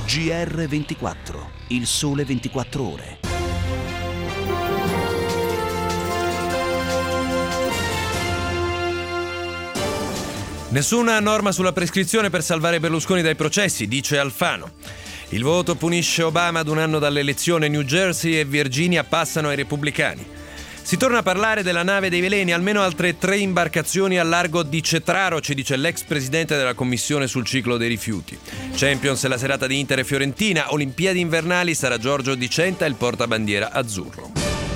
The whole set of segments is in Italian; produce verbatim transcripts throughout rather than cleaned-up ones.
G R ventiquattro, il sole ventiquattro ore. Nessuna norma sulla prescrizione per salvare Berlusconi dai processi, dice Alfano. Il voto punisce Obama ad un anno dall'elezione. New Jersey e Virginia passano ai repubblicani. Si torna a parlare della nave dei veleni, almeno altre tre imbarcazioni al largo di Cetraro, ci dice l'ex presidente della commissione sul ciclo dei rifiuti. Champions è la serata di Inter e Fiorentina, Olimpiadi invernali sarà Giorgio Di Centa il portabandiera azzurro.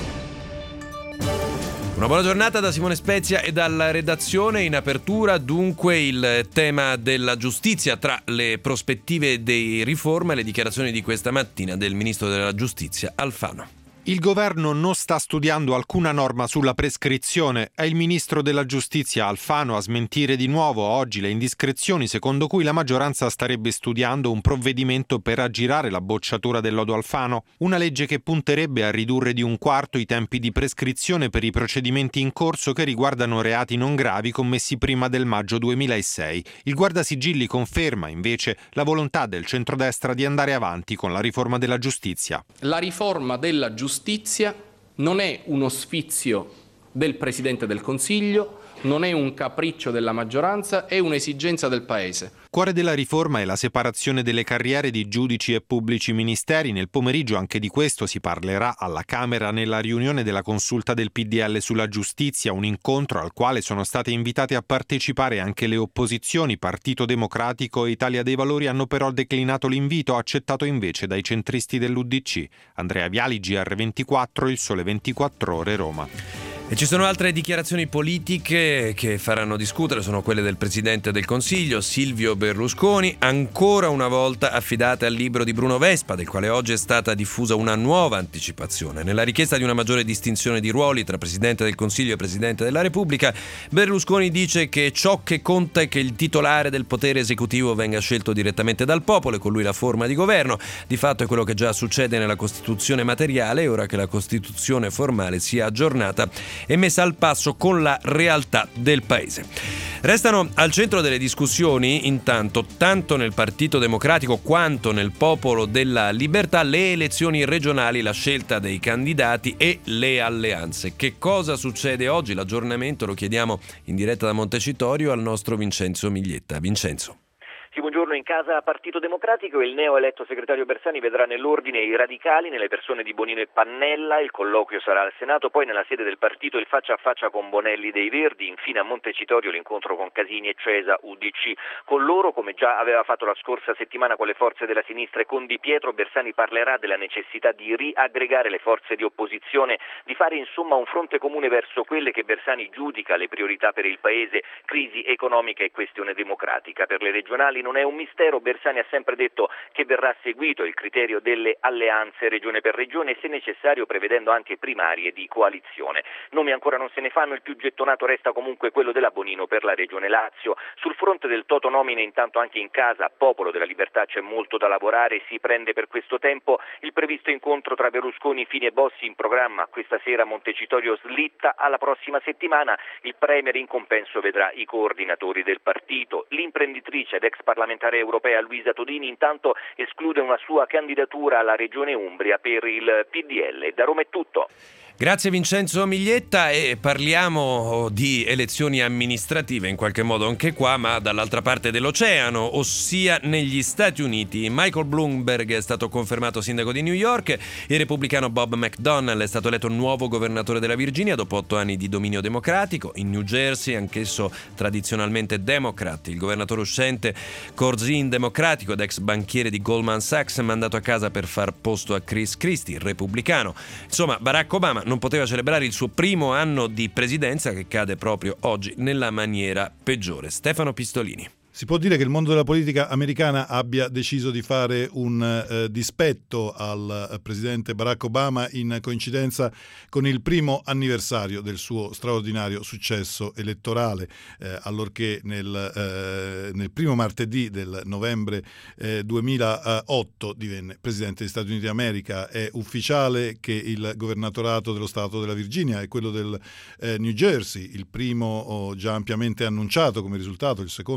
Una buona giornata da Simone Spezia e dalla redazione. In apertura dunque il tema della giustizia, tra le prospettive di riforma e le dichiarazioni di questa mattina del ministro della giustizia Alfano. Il governo non sta studiando alcuna norma sulla prescrizione. È il ministro della giustizia Alfano a smentire di nuovo oggi le indiscrezioni secondo cui la maggioranza starebbe studiando un provvedimento per aggirare la bocciatura del lodo Alfano, una legge che punterebbe a ridurre di un quarto i tempi di prescrizione per i procedimenti in corso che riguardano reati non gravi commessi prima del maggio duemilasei. Il Guardasigilli conferma invece la volontà del centrodestra di andare avanti con la riforma della giustizia. La riforma della giustizia Giustizia non è uno sfizio del Presidente del Consiglio, non è un capriccio della maggioranza, è un'esigenza del Paese. Cuore della riforma è la separazione delle carriere di giudici e pubblici ministeri. Nel pomeriggio anche di questo si parlerà alla Camera nella riunione della consulta del P D L sulla giustizia, un incontro al quale sono state invitate a partecipare anche le opposizioni. Partito Democratico e Italia dei Valori hanno però declinato l'invito, accettato invece dai centristi dell'U D C. Andrea Viali, G R ventiquattro, il sole ventiquattro ore, Roma. E ci sono altre dichiarazioni politiche che faranno discutere, sono quelle del Presidente del Consiglio, Silvio Berlusconi, ancora una volta affidate al libro di Bruno Vespa, del quale oggi è stata diffusa una nuova anticipazione. Nella richiesta di una maggiore distinzione di ruoli tra Presidente del Consiglio e Presidente della Repubblica, Berlusconi dice che ciò che conta è che il titolare del potere esecutivo venga scelto direttamente dal popolo e con lui la forma di governo. Di fatto è quello che già succede nella Costituzione materiale, ora che la Costituzione formale sia aggiornata e messa al passo con la realtà del paese. Restano al centro delle discussioni, intanto, tanto nel Partito Democratico quanto nel Popolo della Libertà, le elezioni regionali, la scelta dei candidati e le alleanze. Che cosa succede oggi? L'aggiornamento lo chiediamo in diretta da Montecitorio al nostro Vincenzo Miglietta. Vincenzo. Sì, buongiorno. In casa Partito Democratico il neoeletto segretario Bersani vedrà nell'ordine i radicali nelle persone di Bonino e Pannella, il colloquio sarà al Senato, poi nella sede del partito il faccia a faccia con Bonelli dei Verdi, infine a Montecitorio l'incontro con Casini e Cesa U D C. Con loro, come già aveva fatto la scorsa settimana con le forze della sinistra e con Di Pietro, Bersani parlerà della necessità di riaggregare le forze di opposizione, di fare insomma un fronte comune verso quelle che Bersani giudica le priorità per il Paese, crisi economica e questione democratica. Per le regionali non è un mistero, Bersani ha sempre detto che verrà seguito il criterio delle alleanze regione per regione, se necessario prevedendo anche primarie di coalizione. Nomi ancora non se ne fanno, il più gettonato resta comunque quello della Bonino per la regione Lazio. Sul fronte del toto nomine intanto anche in casa Popolo della Libertà c'è molto da lavorare, si prende per questo tempo il previsto incontro tra Berlusconi, Fini e Bossi in programma questa sera. Montecitorio slitta alla prossima settimana, il Premier in compenso vedrà i coordinatori del partito. L'imprenditrice ed ex parlamentare europea Luisa Todini intanto esclude una sua candidatura alla Regione Umbria per il P D L. Da Roma è tutto. Grazie Vincenzo Miglietta, e parliamo di elezioni amministrative in qualche modo anche qua, ma dall'altra parte dell'oceano, ossia negli Stati Uniti. Michael Bloomberg è stato confermato sindaco di New York, il repubblicano Bob McDonnell è stato eletto nuovo governatore della Virginia dopo otto anni di dominio democratico. In New Jersey, anch'esso tradizionalmente democrat, il governatore uscente Corzine democratico ed ex banchiere di Goldman Sachs mandato a casa per far posto a Chris Christie, repubblicano. Insomma, Barack Obama non poteva celebrare il suo primo anno di presidenza, che cade proprio oggi nella maniera peggiore. Stefano Pistolini. Si può dire che il mondo della politica americana abbia deciso di fare un eh, dispetto al eh, presidente Barack Obama in coincidenza con il primo anniversario del suo straordinario successo elettorale, eh, allorché nel, eh, nel primo martedì del novembre eh, duemilaotto divenne presidente degli Stati Uniti d'America. È ufficiale che il governatorato dello Stato della Virginia e quello del eh, New Jersey, il primo oh, già ampiamente annunciato come risultato, il secondo invece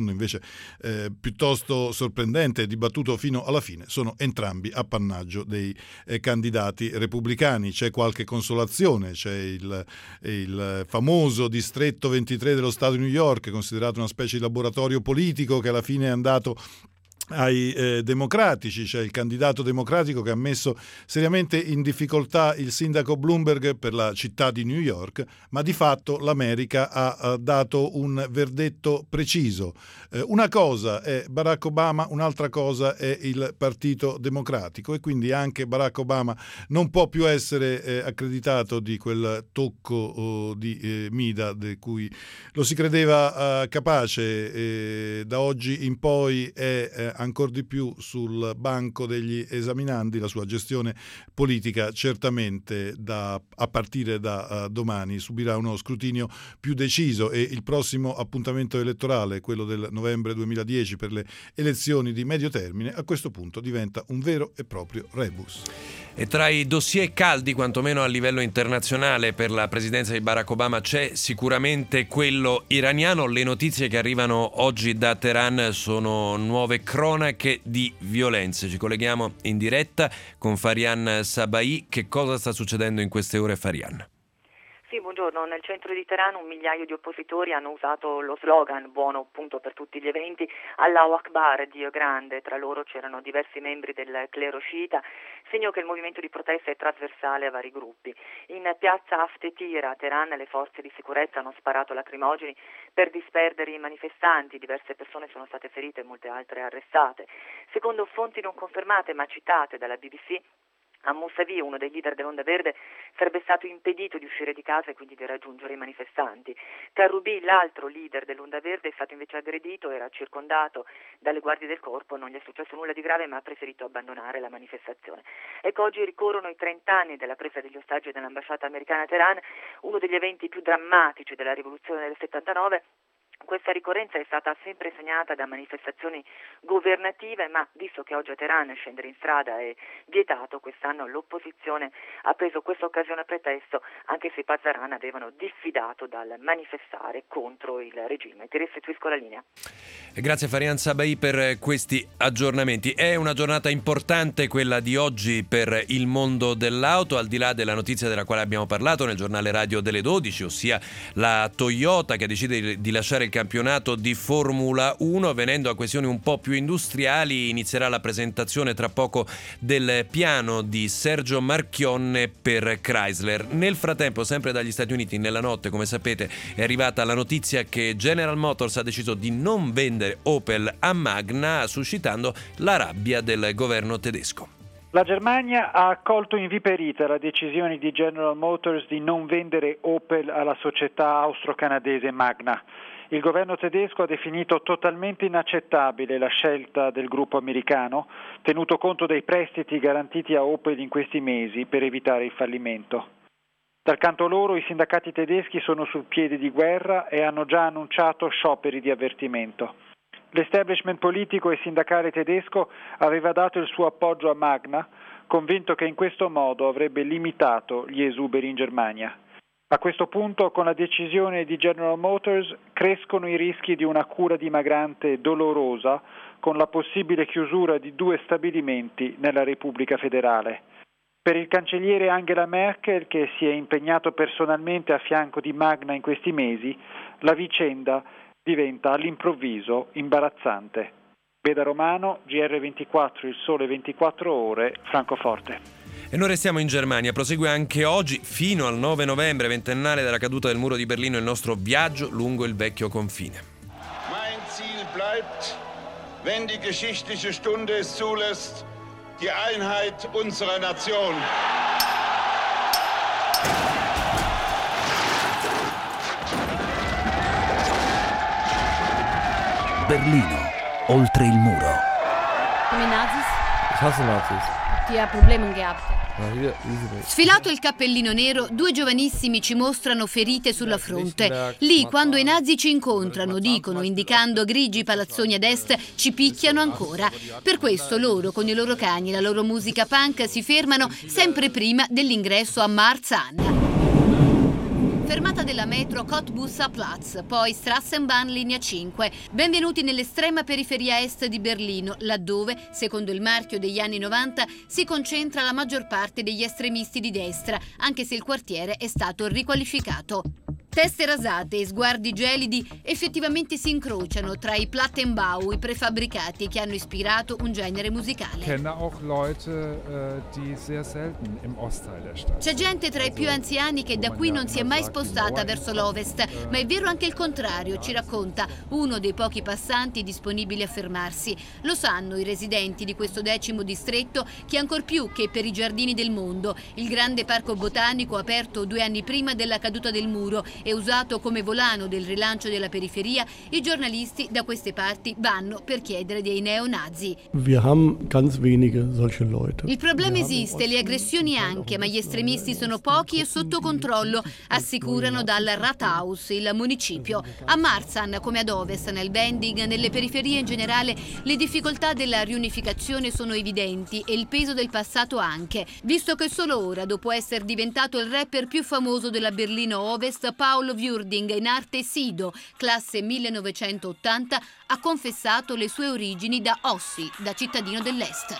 eh, piuttosto sorprendente e dibattuto fino alla fine, sono entrambi appannaggio dei eh, candidati repubblicani. C'è qualche consolazione, c'è il, il famoso distretto ventitré dello Stato di New York, considerato una specie di laboratorio politico, che alla fine è andato ai eh, democratici. C'è il candidato democratico che ha messo seriamente in difficoltà il sindaco Bloomberg per la città di New York, ma di fatto l'America ha, ha dato un verdetto preciso. Eh, una cosa è Barack Obama, un'altra cosa è il Partito Democratico, e quindi anche Barack Obama non può più essere eh, accreditato di quel tocco oh, di eh, Mida di cui lo si credeva eh, capace. Eh, da oggi in poi è eh, ancora di più sul banco degli esaminandi. La sua gestione politica certamente da, a partire da uh, domani subirà uno scrutinio più deciso, e il prossimo appuntamento elettorale, quello del novembre duemiladieci per le elezioni di medio termine, a questo punto diventa un vero e proprio rebus. E tra i dossier caldi, quantomeno a livello internazionale, per la presidenza di Barack Obama c'è sicuramente quello iraniano. Le notizie che arrivano oggi da Teheran sono nuove cronache di violenze. Ci colleghiamo in diretta con Farian Sabai. Che cosa sta succedendo in queste ore, Farian? Sì, buongiorno. Nel centro di Teheran un migliaio di oppositori hanno usato lo slogan, buono appunto per tutti gli eventi, Allahu Akbar, Dio grande. Tra loro c'erano diversi membri del clero sciita, segno che il movimento di protesta è trasversale a vari gruppi. In piazza Haftetira a Teheran le forze di sicurezza hanno sparato lacrimogeni per disperdere i manifestanti. Diverse persone sono state ferite e molte altre arrestate. Secondo fonti non confermate ma citate dalla B B C, a Mousavi, uno dei leader dell'Onda Verde, sarebbe stato impedito di uscire di casa e quindi di raggiungere i manifestanti. Karoubi, l'altro leader dell'Onda Verde, è stato invece aggredito, era circondato dalle guardie del corpo, non gli è successo nulla di grave ma ha preferito abbandonare la manifestazione. Ecco, oggi ricorrono i trenta anni della presa degli ostaggi dell'ambasciata americana a Teheran, uno degli eventi più drammatici della rivoluzione del settantanove. Questa ricorrenza è stata sempre segnata da manifestazioni governative, ma visto che oggi a Teheran scendere in strada è vietato, quest'anno l'opposizione ha preso questa occasione a pretesto, anche se i Pazaran avevano diffidato dal manifestare contro il regime. Ti restituisco la linea. Grazie Farian Sabai per questi aggiornamenti. È una giornata importante quella di oggi per il mondo dell'auto, al di là della notizia della quale abbiamo parlato nel giornale radio delle dodici, ossia la Toyota che decide di lasciare il campionato di Formula uno. Venendo a questioni un po' più industriali, inizierà la presentazione tra poco del piano di Sergio Marchionne per Chrysler. Nel frattempo, sempre dagli Stati Uniti, nella notte, come sapete, è arrivata la notizia che General Motors ha deciso di non vendere Opel a Magna, suscitando la rabbia del governo tedesco. La Germania ha accolto inviperita la decisione di General Motors di non vendere Opel alla società austro-canadese Magna. Il governo tedesco ha definito totalmente inaccettabile la scelta del gruppo americano, tenuto conto dei prestiti garantiti a Opel in questi mesi per evitare il fallimento. Dal canto loro, i sindacati tedeschi sono sul piede di guerra e hanno già annunciato scioperi di avvertimento. L'establishment politico e sindacale tedesco aveva dato il suo appoggio a Magna, convinto che in questo modo avrebbe limitato gli esuberi in Germania. A questo punto, con la decisione di General Motors, crescono i rischi di una cura dimagrante dolorosa, con la possibile chiusura di due stabilimenti nella Repubblica federale. Per il cancelliere Angela Merkel, che si è impegnato personalmente a fianco di Magna in questi mesi, la vicenda diventa all'improvviso imbarazzante. Beda Romano, G R ventiquattro, Il Sole ventiquattro Ore, Francoforte. E noi restiamo in Germania. Prosegue anche oggi, fino al nove novembre, ventennale della caduta del muro di Berlino, il nostro viaggio lungo il vecchio confine. Mein Ziel bleibt, wenn die geschichtliche Stunde es zulässt, die Einheit unserer Nation. Berlino, oltre il muro. Come Nazis? Ich hasse Nazis. Chi ha problemi gehabt? Sfilato il cappellino nero, due giovanissimi ci mostrano ferite sulla fronte. Lì, quando i nazi ci incontrano, dicono, indicando grigi palazzoni ad est, ci picchiano ancora. Per questo loro, con i loro cani e la loro musica punk, si fermano sempre prima dell'ingresso a Marzahn. fermata della metro Cottbusserplatz, poi Straßenbahn linea cinque. Benvenuti nell'estrema periferia est di Berlino, laddove, secondo il marchio degli anni novanta, si concentra la maggior parte degli estremisti di destra, anche se il quartiere è stato riqualificato. Teste rasate e sguardi gelidi effettivamente si incrociano tra i Plattenbau, i prefabbricati che hanno ispirato un genere musicale. C'è gente tra i più anziani che da qui non si è mai spostata verso l'ovest, ma è vero anche il contrario, ci racconta uno dei pochi passanti disponibili a fermarsi. Lo sanno i residenti di questo decimo distretto che ancor più che per i giardini del mondo, il grande parco botanico aperto due anni prima della caduta del muro e usato come volano del rilancio della periferia, i giornalisti da queste parti vanno per chiedere dei neonazi. Wir haben ganz wenige solche Leute. Il problema esiste, le aggressioni anche, ma gli estremisti sono pochi e sotto controllo, assicurano dal Rathaus, il municipio. A Marzahn, come ad ovest, nel Bending, nelle periferie in generale, le difficoltà della riunificazione sono evidenti e il peso del passato anche, visto che solo ora, dopo essere diventato il rapper più famoso della Berlino Ovest, Paolo Würding, in arte Sido, classe millenovecentottanta, ha confessato le sue origini da Ossi, da cittadino dell'Est.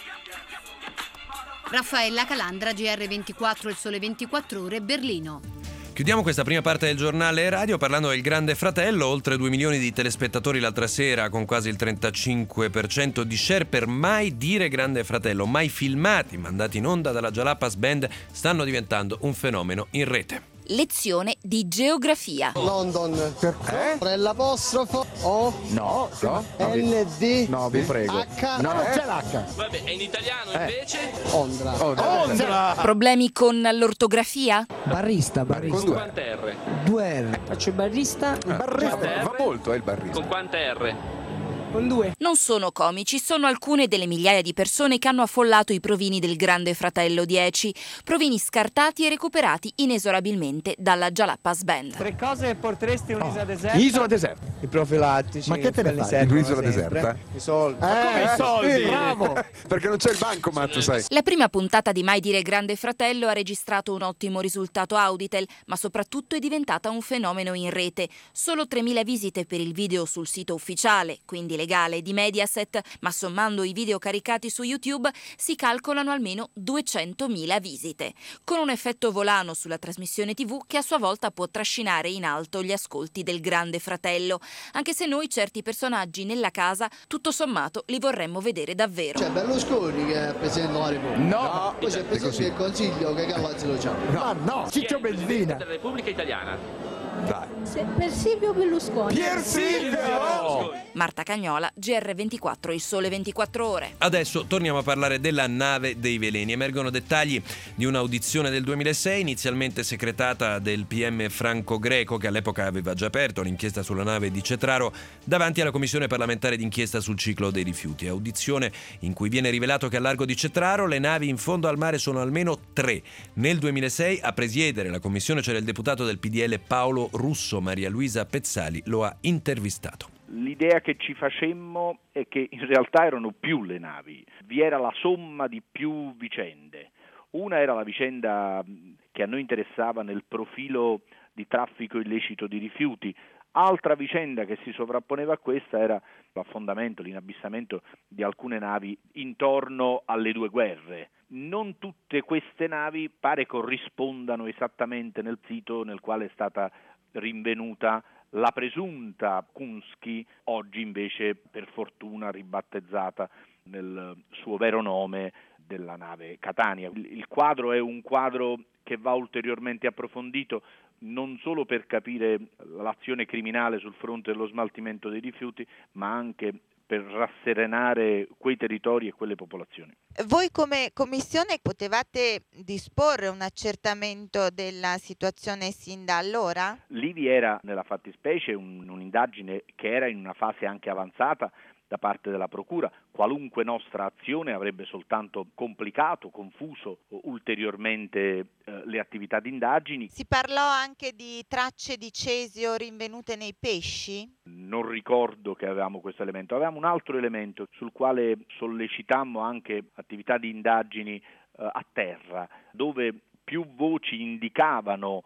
Raffaella Calandra, G R ventiquattro, Il Sole ventiquattro Ore, Berlino. Chiudiamo questa prima parte del giornale radio parlando del Grande Fratello. Oltre due milioni di telespettatori l'altra sera, con quasi il trentacinque per cento di share per Mai dire Grande Fratello. Mai filmati, mandati in onda dalla Jalapas Band, stanno diventando un fenomeno in rete. Lezione di geografia. London. Perché? Eh? L'apostrofo O. No, no. N D. No, vi prego. H. No, non eh. c'è l'H. Vabbè, è in italiano eh. invece? Ondra. Ondra. Ondra. Problemi con l'ortografia? Barista, barista. Con quante R? Due R. Faccio barista. Ah, barista. Va molto, è il barista. Con quante R? Con due. Non sono comici, sono alcune delle migliaia di persone che hanno affollato i provini del Grande Fratello dieci, provini scartati e recuperati inesorabilmente dalla Jalapas Band. Tre cose porteresti un'isola oh. deserta? Isola deserta. I profilattici. Ma che te ne fai di un'isola deserta? I soldi. Eh, Ma come i soldi? Sì. Bravo. Perché non c'è il bancomat, sai. La prima puntata di Mai dire Grande Fratello ha registrato un ottimo risultato Auditel, ma soprattutto è diventata un fenomeno in rete. Solo tremila visite per il video sul sito ufficiale, quindi legale, di Mediaset, ma sommando i video caricati su YouTube si calcolano almeno duecentomila visite, con un effetto volano sulla trasmissione tivù che a sua volta può trascinare in alto gli ascolti del Grande Fratello, anche se noi certi personaggi nella casa tutto sommato li vorremmo vedere davvero. C'è Berlusconi che è Presidente della Repubblica. No, poi c'è il Presidente del Consiglio che Gallazzi lo c'ha. No, no, Ciccio Benzina della Repubblica Italiana. Dai. Per Silvio Berlusconi. Pier Silvio! Marta Cagnola, G R ventiquattro, Il Sole ventiquattro Ore. Adesso torniamo a parlare della nave dei veleni. Emergono dettagli di un'audizione del duemilasei, inizialmente secretata del P M Franco Greco, che all'epoca aveva già aperto l'inchiesta sulla nave di Cetraro davanti alla Commissione parlamentare d'inchiesta sul ciclo dei rifiuti. Audizione in cui viene rivelato che a largo di Cetraro le navi in fondo al mare sono almeno tre. Nel duemilasei a presiedere la commissione c'era il deputato del P D L Paolo Russo. Maria Luisa Pezzali lo ha intervistato. L'idea che ci facemmo è che in realtà erano più le navi, vi era la somma di più vicende. Una era la vicenda che a noi interessava nel profilo di traffico illecito di rifiuti, altra vicenda che si sovrapponeva a questa era l'affondamento, l'inabissamento di alcune navi intorno alle due guerre. Non tutte queste navi pare corrispondano esattamente nel sito nel quale è stata rinvenuta la presunta Kunsky, oggi invece per fortuna ribattezzata nel suo vero nome della nave Catania. Il quadro è un quadro che va ulteriormente approfondito non solo per capire l'azione criminale sul fronte dello smaltimento dei rifiuti, ma anche per rasserenare quei territori e quelle popolazioni. Voi come commissione potevate disporre un accertamento della situazione sin da allora? Lì vi era nella fattispecie un, un'indagine che era in una fase anche avanzata da parte della Procura. Qualunque nostra azione avrebbe soltanto complicato, confuso ulteriormente eh, le attività di indagini. Si parlò anche di tracce di cesio rinvenute nei pesci? Non ricordo che avevamo questo elemento. Avevamo un altro elemento sul quale sollecitammo anche attività di indagini eh, a terra, dove più voci indicavano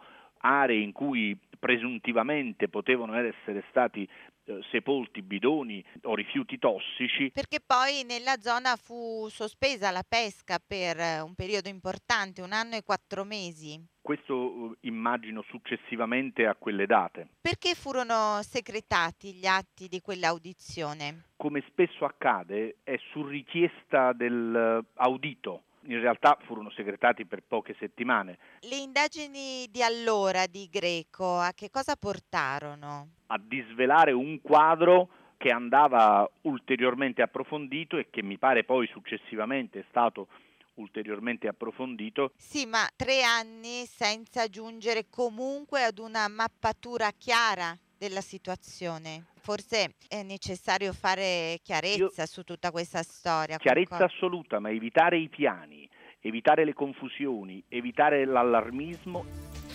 aree in cui presuntivamente potevano essere stati eh, sepolti bidoni o rifiuti tossici. Perché poi nella zona fu sospesa la pesca per un periodo importante, un anno e quattro mesi. Questo eh, immagino successivamente a quelle date. Perché furono secretati gli atti di quell'audizione? Come spesso accade, è su richiesta dell'audito. In realtà furono segretati per poche settimane. Le indagini di allora di Greco a che cosa portarono? A disvelare un quadro che andava ulteriormente approfondito e che mi pare poi successivamente è stato ulteriormente approfondito. Sì, ma tre anni senza giungere comunque ad una mappatura chiara della situazione. Forse è necessario fare chiarezza Io, su tutta questa storia. Chiarezza concordo. assoluta, ma evitare i piani, evitare le confusioni, evitare l'allarmismo.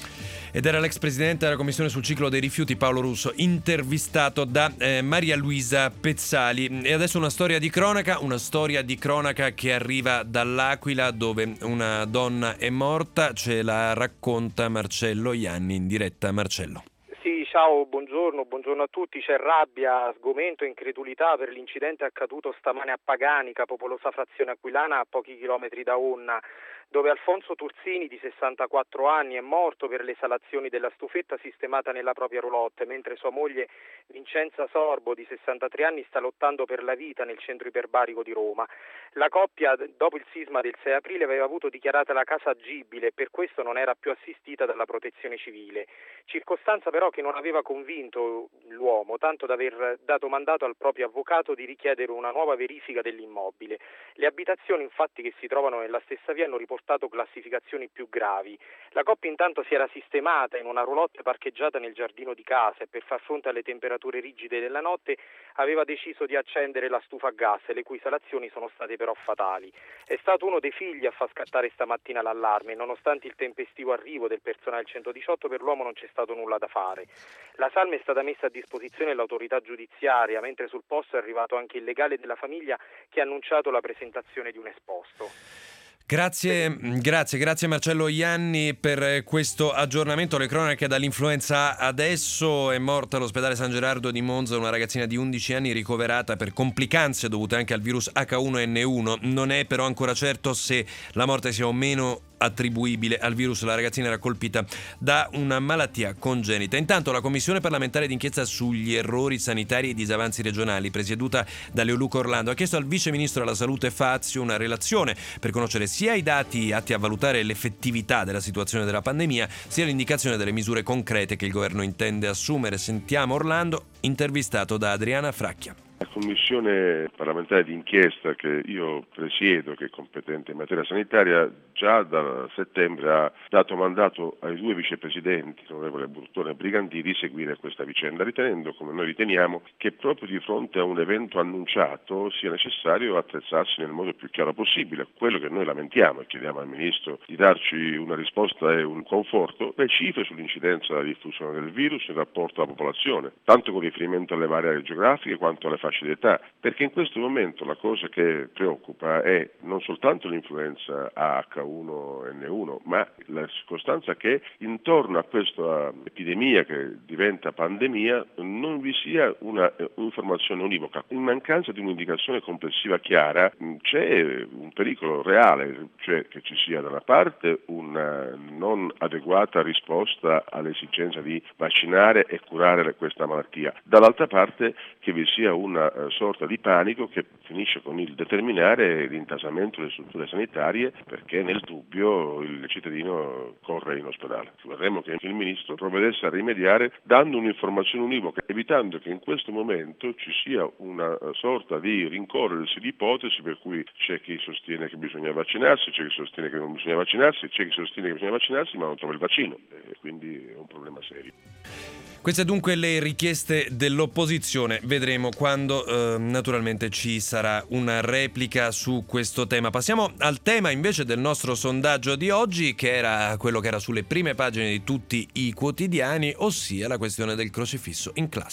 Ed era l'ex presidente della Commissione sul ciclo dei rifiuti Paolo Russo, intervistato da eh, Maria Luisa Pezzali. E adesso una storia di cronaca, una storia di cronaca che arriva dall'Aquila, dove una donna è morta. Ce la racconta Marcello Ianni in diretta. Marcello. Sì, ciao, buongiorno, buongiorno a tutti. C'è rabbia, sgomento e incredulità per l'incidente accaduto stamane a Paganica, popolosa frazione aquilana a pochi chilometri da Onna, dove Alfonso Turzini, di sessantaquattro anni, è morto per le esalazioni della stufetta sistemata nella propria roulotte, mentre sua moglie Vincenza Sorbo, di sessantatré anni, sta lottando per la vita nel centro iperbarico di Roma. La coppia, dopo il sisma del sei aprile, aveva avuto dichiarata la casa agibile e per questo non era più assistita dalla protezione civile, circostanza però che non aveva convinto l'uomo, tanto da aver dato mandato al proprio avvocato di richiedere una nuova verifica dell'immobile. Le abitazioni, infatti, che si trovano nella stessa via hanno riportato classificazioni più gravi. La coppia intanto si era sistemata in una roulotte parcheggiata nel giardino di casa e per far fronte alle temperature rigide della notte aveva deciso di accendere la stufa a gas, le cui esalazioni sono state però fatali. È stato uno dei figli a far scattare stamattina l'allarme. Nonostante il tempestivo arrivo del personale centodiciotto, per l'uomo non c'è stato nulla da fare. La salma è stata messa a disposizione dell'autorità giudiziaria, mentre sul posto è arrivato anche il legale della famiglia che ha annunciato la presentazione di un esposto. Grazie, grazie, grazie Marcello Ianni per questo aggiornamento. Le cronache dall'influenza adesso. È morta all'ospedale San Gerardo di Monza una ragazzina di undici anni ricoverata per complicanze dovute anche al virus acca uno enne uno. Non è però ancora certo se la morte sia o meno attribuibile al virus. La ragazzina era colpita da una malattia congenita. Intanto la Commissione parlamentare d'inchiesta sugli errori sanitari e i disavanzi regionali, presieduta da Leoluca Orlando, ha chiesto al vice ministro della salute Fazio una relazione per conoscere sia i dati atti a valutare l'effettività della situazione della pandemia, sia l'indicazione delle misure concrete che il governo intende assumere. Sentiamo Orlando, intervistato da Adriana Fracchia. La commissione parlamentare d'inchiesta che io presiedo, che è competente in materia sanitaria, già da settembre ha dato mandato ai due vicepresidenti, l'onorevole Burtone e Brigantini, di seguire questa vicenda, ritenendo, come noi riteniamo, che proprio di fronte a un evento annunciato sia necessario attrezzarsi nel modo più chiaro possibile. Quello che noi lamentiamo e chiediamo al Ministro di darci una risposta e un conforto, le cifre sull'incidenza della diffusione del virus in rapporto alla popolazione, tanto con riferimento alle varie aree geografiche quanto alle fasce di età, perché in questo momento la cosa che preoccupa è non soltanto l'influenza a acca uno enne uno, ma la circostanza che intorno a questa epidemia che diventa pandemia non vi sia una informazione univoca. In mancanza di un'indicazione complessiva chiara c'è un pericolo reale, cioè che ci sia da una parte una non adeguata risposta all'esigenza di vaccinare e curare questa malattia, dall'altra parte che vi sia una una sorta di panico che finisce con il determinare l'intasamento delle strutture sanitarie, perché nel dubbio il cittadino corre in ospedale. Vorremmo che il Ministro provvedesse a rimediare dando un'informazione univoca, evitando che in questo momento ci sia una sorta di rincorrersi di ipotesi per cui c'è chi sostiene che bisogna vaccinarsi, c'è chi sostiene che non bisogna vaccinarsi, c'è chi sostiene che bisogna vaccinarsi ma non trova il vaccino, e quindi è un problema serio. Queste dunque le richieste dell'opposizione. Vedremo quando eh, naturalmente ci sarà una replica su questo tema. Passiamo al tema invece del nostro sondaggio di oggi, che era quello che era sulle prime pagine di tutti i quotidiani, ossia la questione del crocifisso in classe.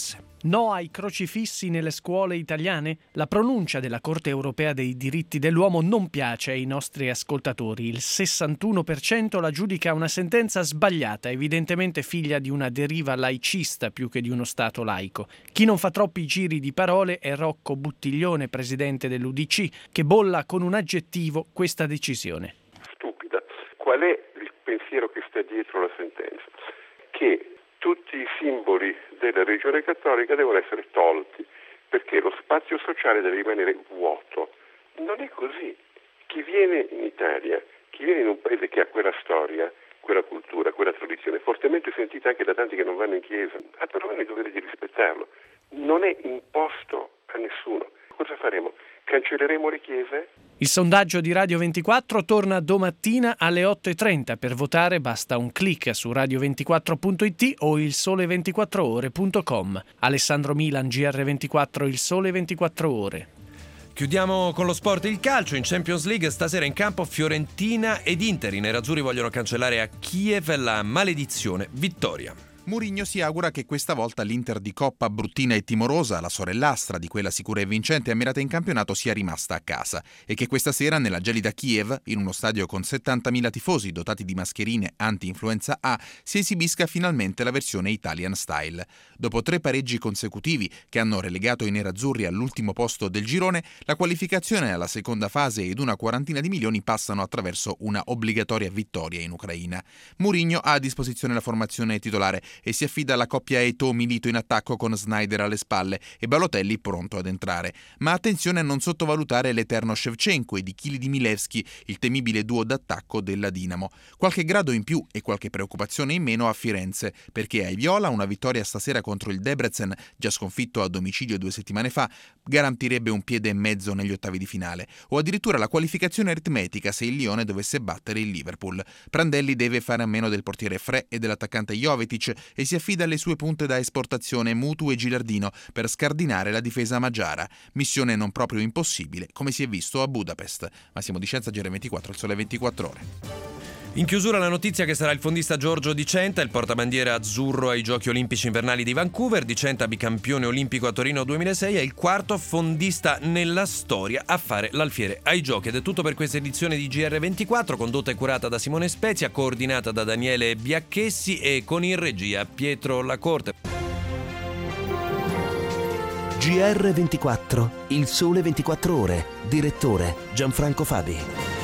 No ai crocifissi nelle scuole italiane? La pronuncia della Corte europea dei diritti dell'uomo non piace ai nostri ascoltatori. Il sessantuno per cento la giudica una sentenza sbagliata, evidentemente figlia di una deriva laicista più che di uno Stato laico. Chi non fa troppi giri di parole è Rocco Buttiglione, presidente dell'U D C, che bolla con un aggettivo questa decisione. Stupida. Qual è il pensiero che sta dietro la sentenza? Che tutti i simboli della religione cattolica devono essere tolti perché lo spazio sociale deve rimanere vuoto. Non è così. Chi viene in Italia, chi viene in un paese che ha quella storia, quella cultura, quella tradizione, fortemente sentita anche da tanti che non vanno in chiesa, ha perlomeno il dovere di rispettarlo. Non è imposto a nessuno. Cosa faremo? Cancelleremo le chiese? Il sondaggio di Radio ventiquattro torna domattina alle otto e trenta. Per votare basta un clic su radio ventiquattro punto it o il sole ventiquattro ore punto com. Alessandro Milan, G R ventiquattro, il Sole ventiquattro Ore. Chiudiamo con lo sport e il calcio. In Champions League stasera in campo Fiorentina ed Inter. I nerazzurri vogliono cancellare a Kiev la maledizione vittoria. Mourinho si augura che questa volta l'Inter di Coppa bruttina e timorosa, la sorellastra di quella sicura e vincente ammirata in campionato, sia rimasta a casa e che questa sera nella gelida Kiev, in uno stadio con settantamila tifosi dotati di mascherine anti-influenza A, si esibisca finalmente la versione Italian Style. Dopo tre pareggi consecutivi che hanno relegato i nerazzurri all'ultimo posto del girone, la qualificazione alla seconda fase ed una quarantina di milioni passano attraverso una obbligatoria vittoria in Ucraina. Mourinho ha a disposizione la formazione titolare e si affida alla coppia Eto'o-Milito in attacco con Sneijder alle spalle e Balotelli pronto ad entrare. Ma attenzione a non sottovalutare l'eterno Shevchenko e di chili di Milevski, il temibile duo d'attacco della Dinamo. Qualche grado in più e qualche preoccupazione in meno a Firenze, perché ai viola una vittoria stasera contro il Debrecen, già sconfitto a domicilio due settimane fa, garantirebbe un piede e mezzo negli ottavi di finale, o addirittura la qualificazione aritmetica se il Lione dovesse battere il Liverpool. Prandelli deve fare a meno del portiere Frè e dell'attaccante Jovetic e si affida alle sue punte da esportazione Mutu e Gilardino per scardinare la difesa magiara. Missione non proprio impossibile, come si è visto a Budapest. Massimo Di Scienza, G R ventiquattro, il Sole ventiquattro Ore. In chiusura la notizia che sarà il fondista Giorgio Di Centa, il portabandiera azzurro ai Giochi Olimpici Invernali di Vancouver. Di Centa, bicampione olimpico a Torino duemilasei, è il quarto fondista nella storia a fare l'alfiere ai Giochi. Ed è tutto per questa edizione di G R ventiquattro, condotta e curata da Simone Spezia, coordinata da Daniele Biacchessi e con in regia Pietro Lacorte. G R ventiquattro, il Sole ventiquattro Ore, direttore Gianfranco Fabi.